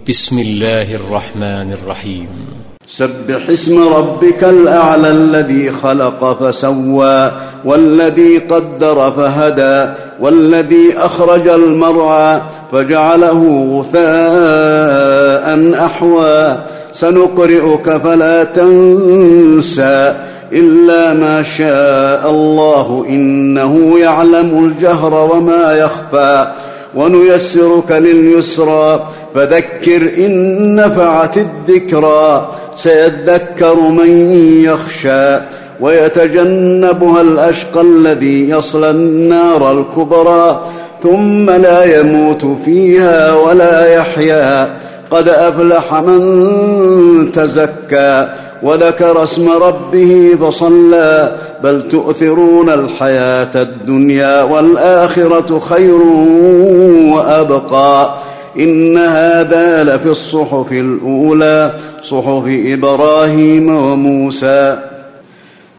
بسم الله الرحمن الرحيم. سبح اسم ربك الأعلى الذي خلق فسوى والذي قدر فهدى والذي أخرج المرعى فجعله غثاء أحوى سنقرئك فلا تنسى إلا ما شاء الله إنه يعلم الجهر وما يخفى ونيسرك لليسرى فذكر إن نفعت الذكرى سيذكر من يخشى ويتجنبها الأشقى الذي يصلى النار الكبرى ثم لا يموت فيها ولا يحيا قد أفلح من تزكى وذكر اسم ربه فصلى بل تؤثرون الحياة الدنيا والآخرة خير وأبقى إن هذا لفي الصحف الأولى صحف إبراهيم وموسى.